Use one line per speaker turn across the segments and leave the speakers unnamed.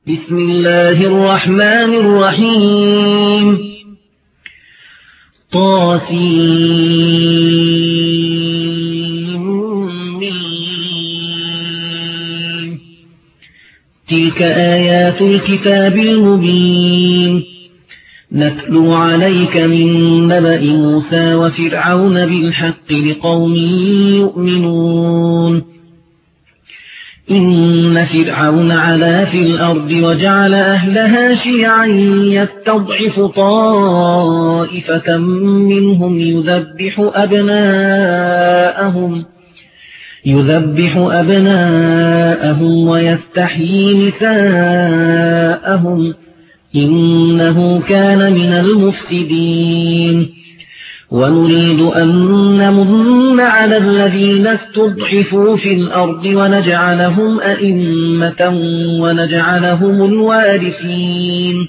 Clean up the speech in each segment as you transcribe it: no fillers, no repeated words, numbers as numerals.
بسم الله الرحمن الرحيم تلك آيات الكتاب المبين نتلو عليك من نبأ موسى وفرعون بالحق لقوم يؤمنون إن فرعون علا في الأرض وجعل أهلها شيعا يستضعف طائفة منهم يذبح أبناءهم ويستحيي نساءهم إنه كان من المفسدين ونريد أن نمن على الذين استضعفوا في الأرض ونجعلهم أئمة ونجعلهم الوارثين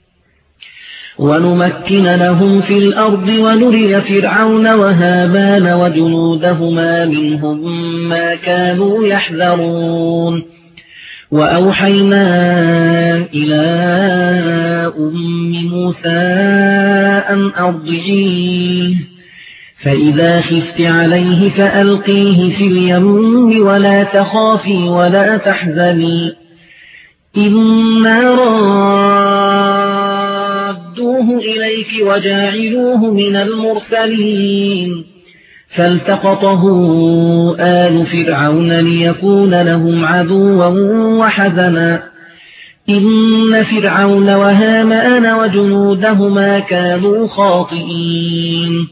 ونمكن لهم في الأرض ونري فرعون وهامان وجنودهما منهم ما كانوا يحذرون وأوحينا إلى أم موسى أن أرضعيه فإذا خفت عليه فألقيه في اليم ولا تخافي ولا تحزني إنا رادوه إليك وجاعلوه من المرسلين فالتقطه آل فرعون ليكون لهم عدوا وحزنا إن فرعون وهامان وجنودهما كانوا خاطئين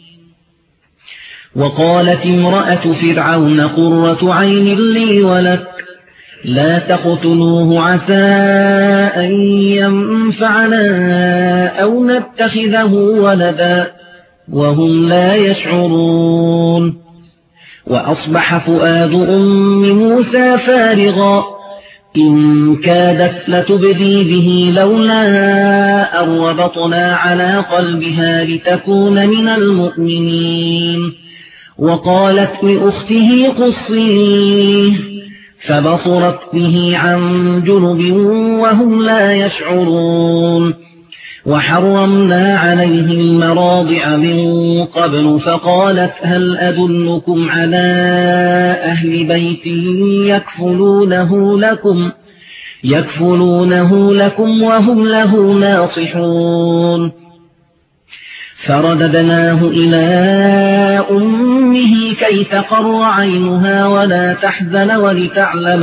وقالت امرأة فرعون قرة عين لي ولك لا تقتلوه عسى أن ينفعنا أو نتخذه ولدا وهم لا يشعرون وأصبح فؤاد أم موسى فارغا إن كادت لتبدي به لولا أن ربطنا على قلبها لتكون من المؤمنين وقالت لأخته قصيه فبصرت به عن جنب وهم لا يشعرون وحرمنا عليه المراضع من قبل فقالت هل أدلكم على أهل بيت يكفلونه لكم وهم له ناصحون فرددناه إلى أمه كي تقر عينها ولا تحزن ولتعلم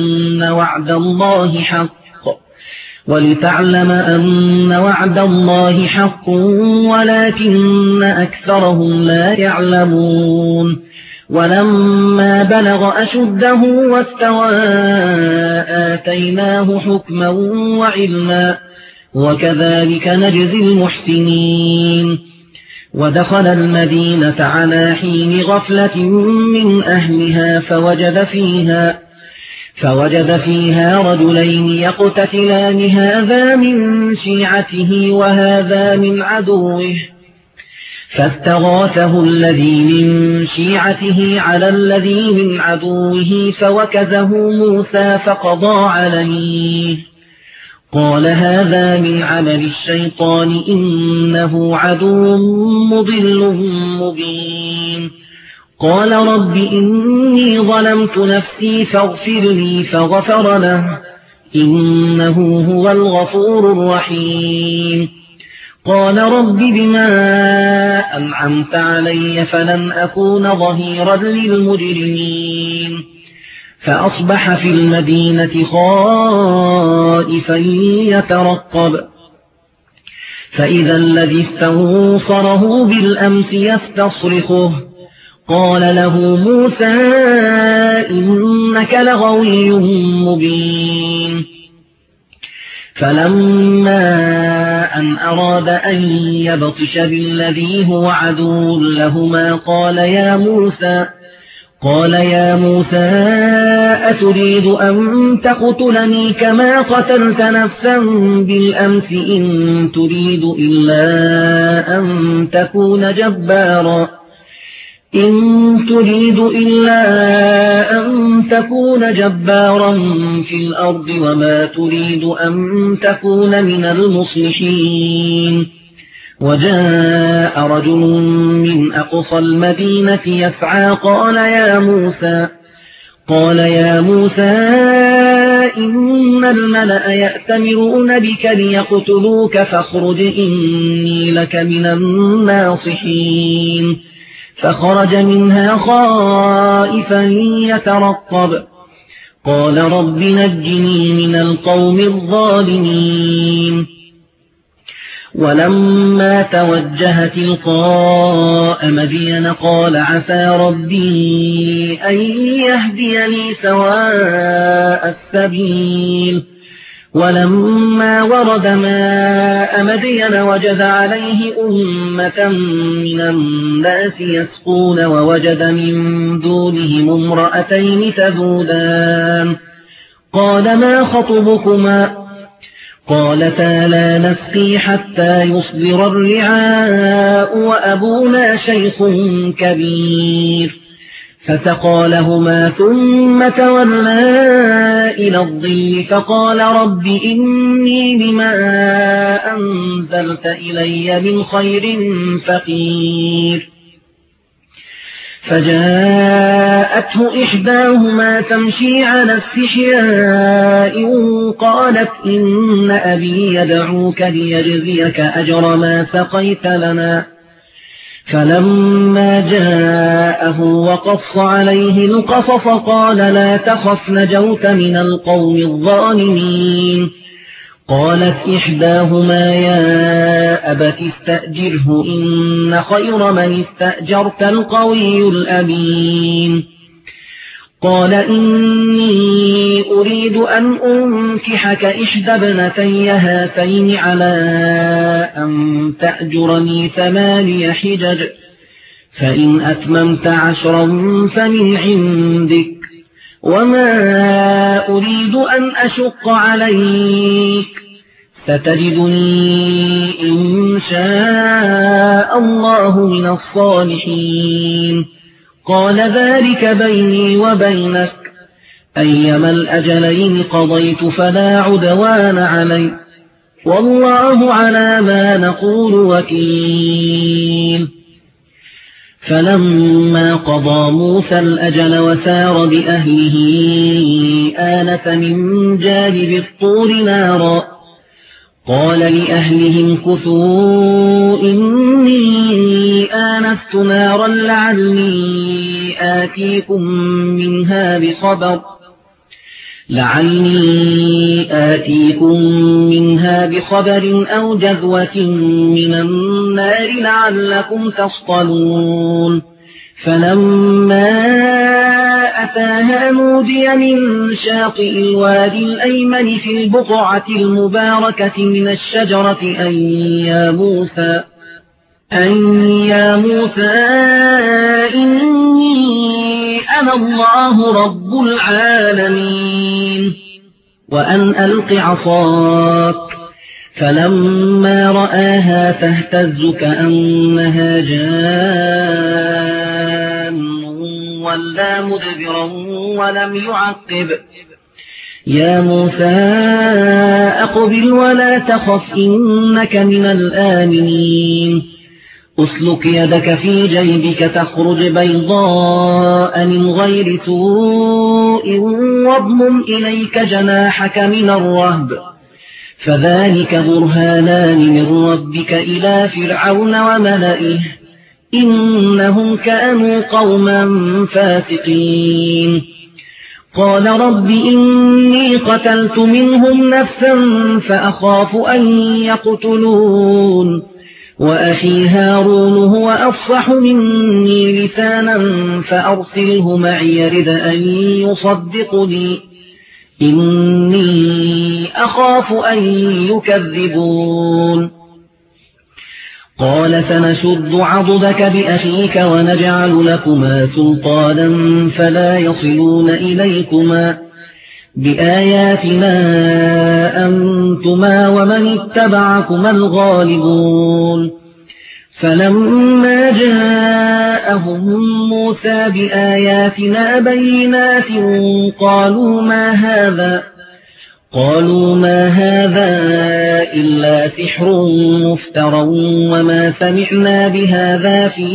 أن وعد الله حق ولكن أكثرهم لا يعلمون ولما بلغ أشده واستوى آتيناه حكما وعلما وكذلك نجزي المحسنين ودخل المدينة على حين غفلة من أهلها فوجد فيها رجلين يقتتلان هذا من شيعته وهذا من عدوه فاستغاثه الذي من شيعته على الذي من عدوه فوكزه موسى فقضى عليه قال هذا من عمل الشيطان إنه عدو مضل مبين قال رب إني ظلمت نفسي فاغفر لي فغفر له إنه هو الغفور الرحيم قال رب بما أنعمت علي فلن أكون ظهيرا للمجرمين فأصبح في المدينة خائفا يترقب فإذا الذي استنصره بالأمس يستصرخه قال له موسى إنك لغوي مبين فلما أن أراد أن يبطش بالذي هو عدو لهما قال يا موسى أتريد أن تقتلني كما قتلت نفسا بالأمس إن تريد إلا أن إن تريد إلا أن تكون جبارا في الأرض وما تريد أن تكون من المصلحين. وجاء رجل من أقصى المدينة يسعى قال يا موسى إن الملأ يأتمرون بك ليقتلوك فاخرج إني لك من الناصحين. فخرج منها خائفا يترقب قال رب نجني من القوم الظالمين. ولما توجه تلقاء مدين قال عسى ربي أن يهديني سواء السبيل. ولما ورد ماء مدين وجد عليه أمة من الناس يسقون ووجد من دونهم امرأتين تذودان قال ما خطبكما قالتا لا نسقي حتى يصدر الرعاء وأبونا شيخ كبير. فسقى لهما ثم تولى إلى الظل فقال رب إني لما أنزلت إلي من خير فقير. فجاءته إحداهما تمشي على استحياء قالت إن أبي يدعوك ليجزيك أجر ما سقيت لنا. فلما جاءه وقص عليه القصص قال لا تخف نجوت من القوم الظالمين. قالت إحداهما يا أبت استأجره إن خير من استأجرت القوي الأمين. قال إني أريد أن أنكحك إحدى ابنتي هاتين على أن تأجرني 8 حجج فإن أتممت 10 فمن عندك وما أريد أن أشق عليك ستجدني إن شاء الله من الصالحين. قال ذلك بيني وبينك أيما الأجلين قضيت فلا عدوان علي والله على ما نقول وكيل. فلما قضى موسى الأجل وسار بأهله آنس من جانب الطور نارا قال لأهلهم كثوا إني آنست نارا لعلي آتيكم منها بخبر أو جذوة من النار لعلكم تصطلون. فلما أتاها نودي من شاطئ الوادي الأيمن في البقعة المباركة من الشجرة أن يا موسى إني أنا الله رب العالمين وأن ألق عصاك. فلما رآها تهتز كأنها جان ولا مدبرا ولم يعقب يا موسى أقبل ولا تخف إنك من الآمنين. أسلك يدك في جيبك تخرج بيضاء من غير سوء واضمم إليك جناحك من الرهب فذلك برهانان من ربك إلى فرعون وملئه إنهم كانوا قوما فاسقين. قال رب إني قتلت منهم نفسا فأخاف أن يقتلون وأخي هارون هو أفصح مني لسانا فأرسله معي يرد أن يصدقني إني أخاف أن يكذبون. قال سنشد عضدك بأخيك ونجعل لكما سلطانا فلا يصلون إليكما بآياتنا أنتما ومن اتبعكما الغالبون. فلما جاءهم موسى بآياتنا بينات قالوا ما هذا إلا سحر مفترى وما سمعنا بهذا في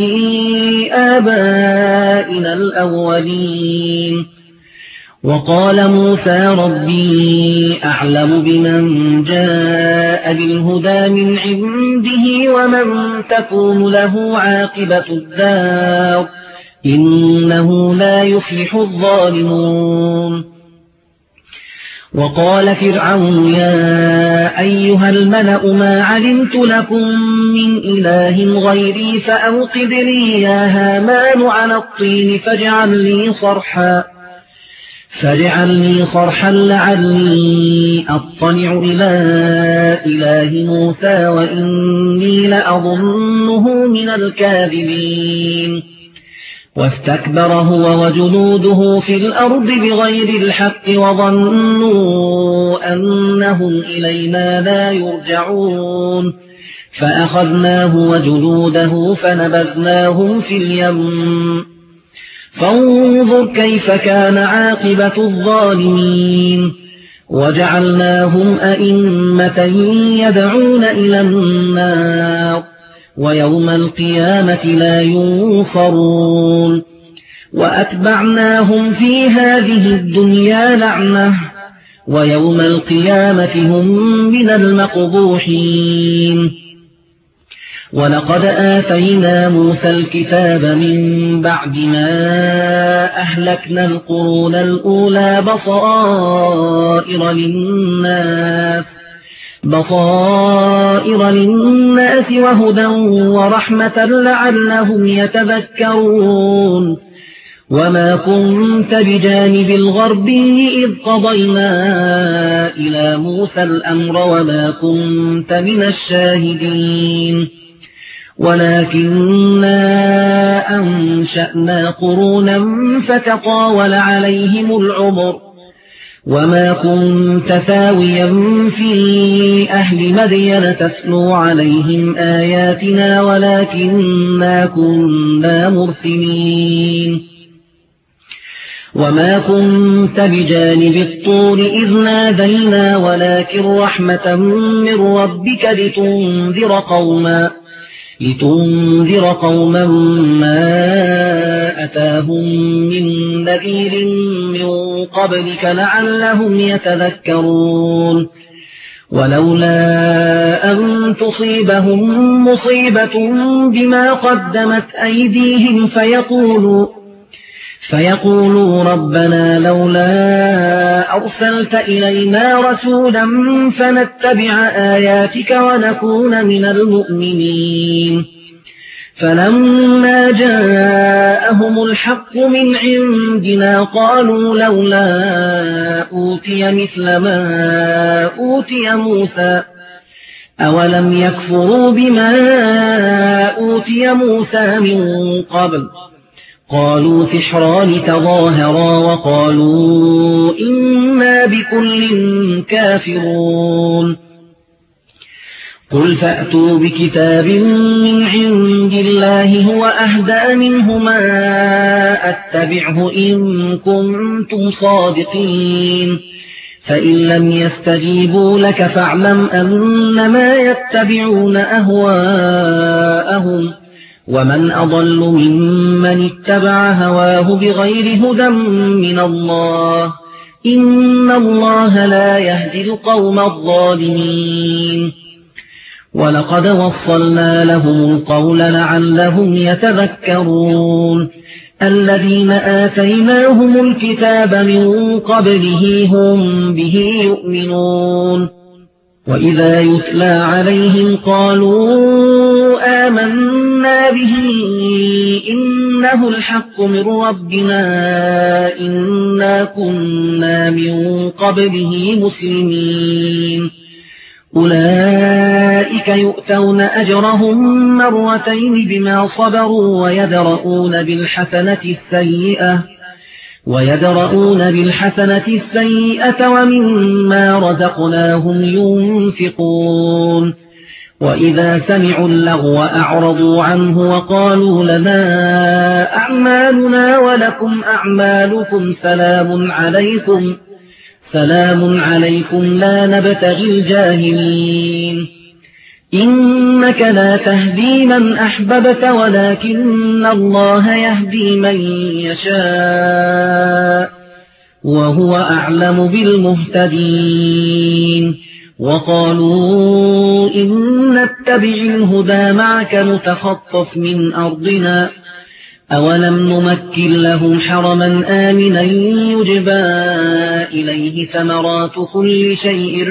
آبائنا الأولين. وقال موسى ربي أعلم بمن جاء بالهدى من عنده ومن تكون له عاقبة الدار إنه لا يفلح الظالمون. وقال فرعون يا أيها الملأ ما علمت لكم من إله غيري فأوقد لي يا هامان على الطين فاجعل لي صرحا لعلي أطلع إلى إله موسى وإني لأظنه من الكاذبين. واستكبر هو وجنوده في الأرض بغير الحق وظنوا أنهم إلينا لا يرجعون فأخذناه وجنوده فنبذناهم في اليم فانظر كيف كان عاقبة الظالمين. وجعلناهم أئمة يدعون إلى النار ويوم القيامة لا ينصرون. وأتبعناهم في هذه الدنيا لعنة ويوم القيامة هم من المقبوحين. ولقد آتينا موسى الكتاب من بعد ما أهلكنا القرون الأولى بصائر للناس وهدى ورحمة لعلهم يتذكرون. وما كنت بجانب الغربي إذ قضينا إلى موسى الأمر وما كنت من الشاهدين ولكننا أنشأنا قرونا فتطاول عليهم العمر وما كنت ثاويا في أهل مدين تتلو عليهم آياتنا ولكننا كنا مرسلين. وما كنت بجانب الطور إذ نادينا ولكن رحمة من ربك لتنذر قوما ما أتاهم من نذير من قبلك لعلهم يتذكرون. ولولا أن تصيبهم مصيبة بما قدمت أيديهم فيقولوا ربنا لولا أرسلت إلينا رسولا فنتبع آياتك ونكون من المؤمنين. فلما جاءهم الحق من عندنا قالوا لولا أوتي مثل ما أوتي موسى أولم يكفروا بما أوتي موسى من قبل قالوا سحران تظاهرا وقالوا إنا بكل كافرون. قل فأتوا بكتاب من عند الله هو أهدى منهما أتبعه إن كنتم صادقين فإن لم يستجيبوا لك فاعلم أنما يتبعون أهواءهم ومن أضل ممن اتبع هواه بغير هدى من الله إن الله لا يهدي القوم الظالمين. ولقد وصلنا لهم القول لعلهم يتذكرون. الذين آتيناهم الكتاب من قبله هم به يؤمنون. وإذا يتلى عليهم قالوا آمنا به إنه الحق من ربنا إنا كنا من قبله مسلمين. أولئك يؤتون أجرهم مرتين بما صبروا ويدرؤون بالحسنة السيئة ومما رزقناهم ينفقون. وإذا سمعوا اللغو أعرضوا عنه وقالوا لنا أعمالنا ولكم أعمالكم سلام عليكم لا نبتغي الجاهلين إنك لا تهدي من أحببت ولكن الله يهدي من يشاء وهو أعلم بالمهتدين وقالوا إن نتبع الهدى معك نتخطف من أرضنا أولم نمكن لهم حرما آمنا يجبى إليه ثمرات كل شيء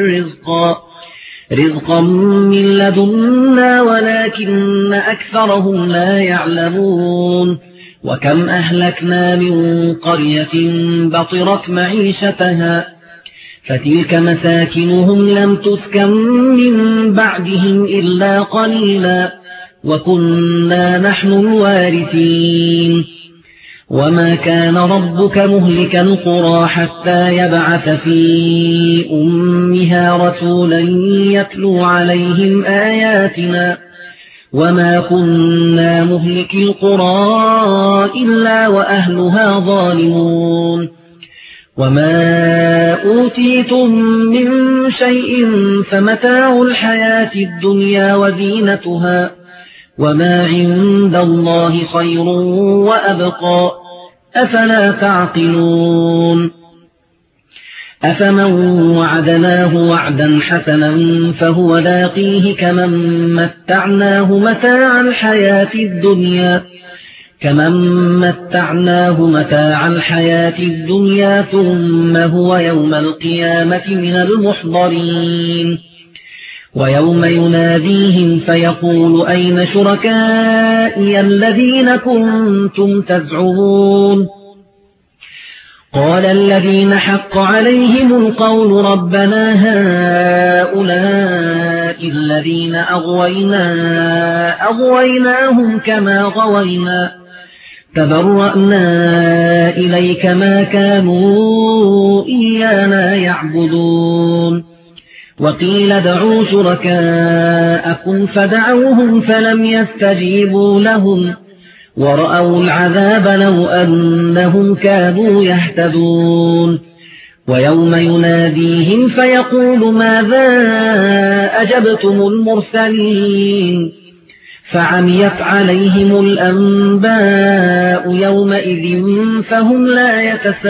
رزقا من لدنا ولكن أكثرهم لا يعلمون وكم أهلكنا من قرية بطرت معيشتها فتلك مساكنهم لم تسكن من بعدهم إلا قليلا وكنا نحن الوارثين وما كان ربك مهلك القرى حتى يبعث في أمها رسولا يتلو عليهم آياتنا وما كنا مهلك القرى إلا وأهلها ظالمون وما أوتيتم من شيء فمتاع الحياة الدنيا وزينتها وما عند الله خير وأبقى أفلا تعقلون أفمن وعدناه وعدا حسنا فهو لاقيه كمن متعناه متاع الحياة الدنيا ثم هو يوم القيامة من المحضرين ويوم يناديهم فيقول أين شركائي الذين كنتم تزعمون قال الذين حق عليهم القول ربنا هؤلاء الذين أغويناهم كما غوينا تبرأنا إليك ما كانوا إيانا يعبدون وقيل ادعوا شركاءكم فدعوهم فلم يستجيبوا لهم ورأوا العذاب لو أنهم كانوا يهتدون ويوم يناديهم فيقول ماذا أجبتم المرسلين فعميت عليهم الأنباء يومئذ فهم لا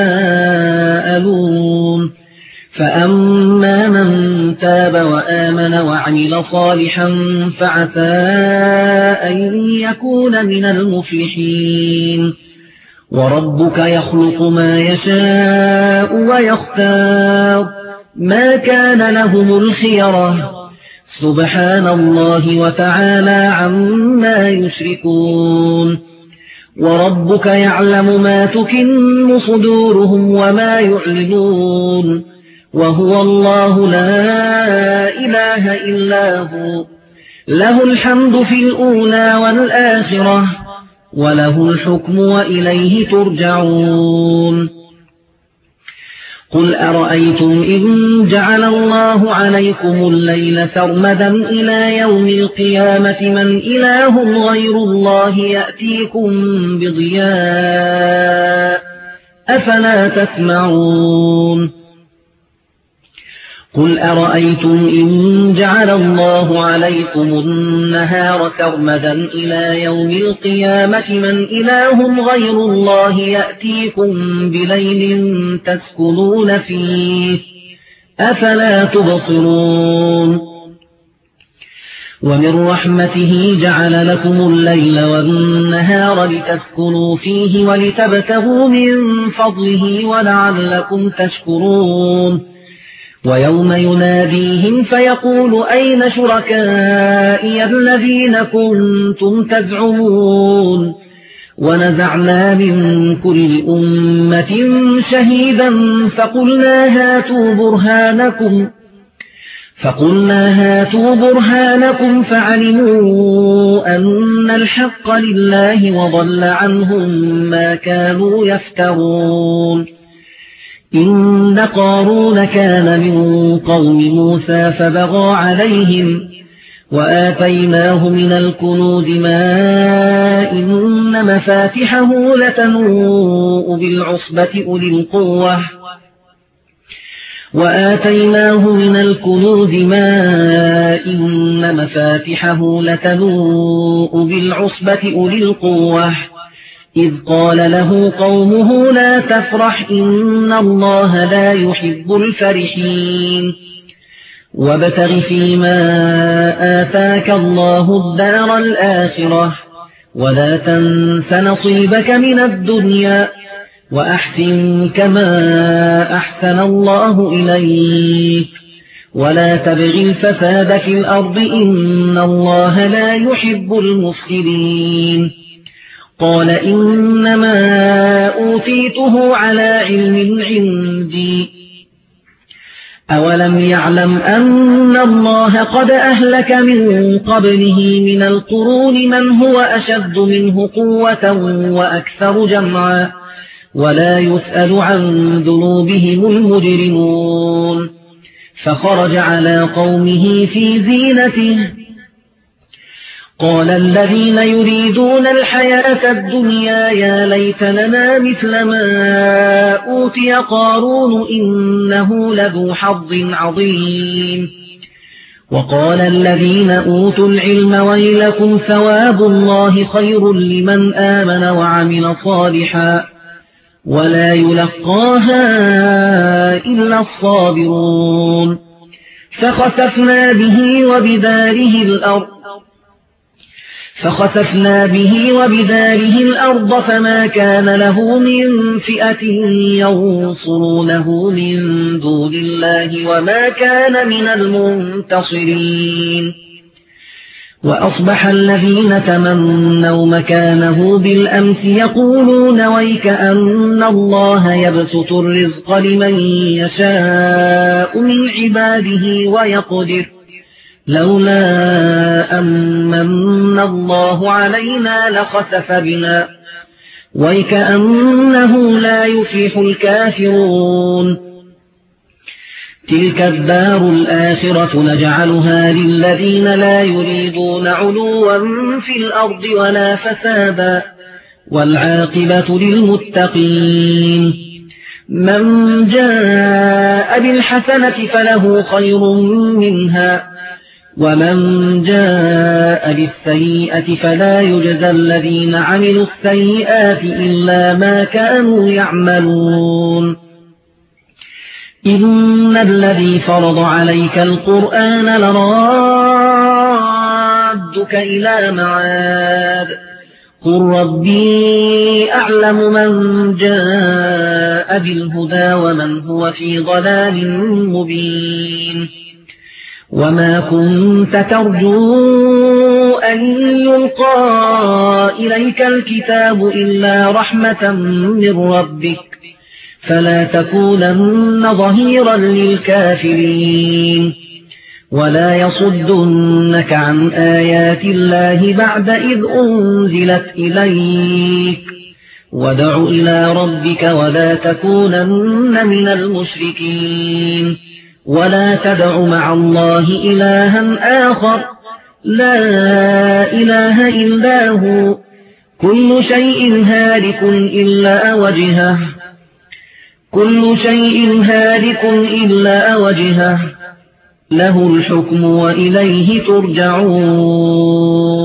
يتساءلون فأما من تاب وآمن وعمل صالحا فعسى أن يكون من المفلحين وربك يخلق ما يشاء ويختار ما كان لهم الخيرة سبحان الله وتعالى عما يشركون وربك يعلم ما تكن صدورهم وما يعلنون وهو الله لا إله إلا هو له الحمد في الأولى والآخرة وله الحكم وإليه ترجعون قل أرأيتم إن جعل الله عليكم الليل سرمدا إلى يوم القيامة من إله غير الله يأتيكم بضياء أفلا تسمعون قل أرأيتم إن جعل الله عليكم النهار سرمدا إلى يوم القيامة من إله غير الله يأتيكم بليل تسكنون فيه أفلا تبصرون ومن رحمته جعل لكم الليل والنهار لتسكنوا فيه ولتبتغوا من فضله ولعلكم تشكرون ويوم يناديهم فيقول أين شركائي الذين كنتم تزعمون ونزعنا من كل أمة شهيدا فقلنا هاتوا برهانكم فعلموا أن الحق لله وضل عنهم ما كانوا يفترون إن قارون كان من قوم موسى فبغى عليهم وآتيناه من الكنوز ما إن مفاتحه لتنوء بالعصبة أولي القوة وآتيناه من الكنوز ما إن مفاتحه لتنوء بالعصبة أولي القوة إذ قال له قومه لا تفرح إن الله لا يحب الفرحين وابتغ فيما آتاك الله الدار الآخرة ولا تنس نصيبك من الدنيا وأحسن كما أحسن الله إليك ولا تبغ الفساد في الأرض إن الله لا يحب المفسدين قال إنما أوتيته على علم عندي أولم يعلم أن الله قد أهلك من قبله من القرون من هو أشد منه قوة وأكثر جمعا ولا يسأل عن ذنوبهم المجرمون فخرج على قومه في زينته قال الذين يريدون الحياة الدنيا يا ليت لنا مثل ما أوتي قارون إنه لذو حظ عظيم وقال الذين أوتوا العلم ويلكم ثواب الله خير لمن آمن وعمل صالحا ولا يلقاها إلا الصابرون فخسفنا به وبداره الأرض فما كان له من فئة ينصرونه من دون الله وما كان من المنتصرين وأصبح الذين تمنوا مكانه بالأمس يقولون ويك أن الله يبسط الرزق لمن يشاء من عباده ويقدر لولا أمن الله علينا لخسف بنا ويكأنه لا يفلح الكافرون تلك الدار الآخرة نجعلها للذين لا يريدون علوا في الأرض ولا فسادا والعاقبة للمتقين من جاء بالحسنة فله خير منها ومن جاء بالسيئة فلا يجزى الذين عملوا السيئات إلا ما كانوا يعملون إن الذي فرض عليك القرآن لرادك إلى معاد قل ربي أعلم من جاء بالهدى ومن هو في ضلال مبين وما كنت ترجو أن يلقى إليك الكتاب إلا رحمة من ربك فلا تكونن ظهيرا للكافرين ولا يصدنك عن آيات الله بعد إذ أنزلت إليك وادع إلى ربك ولا تكونن من المشركين ولا تدع مع الله إلها آخر لا إله إلا هو كل شيء هالك إلا وجهه له الحكم وإليه ترجعون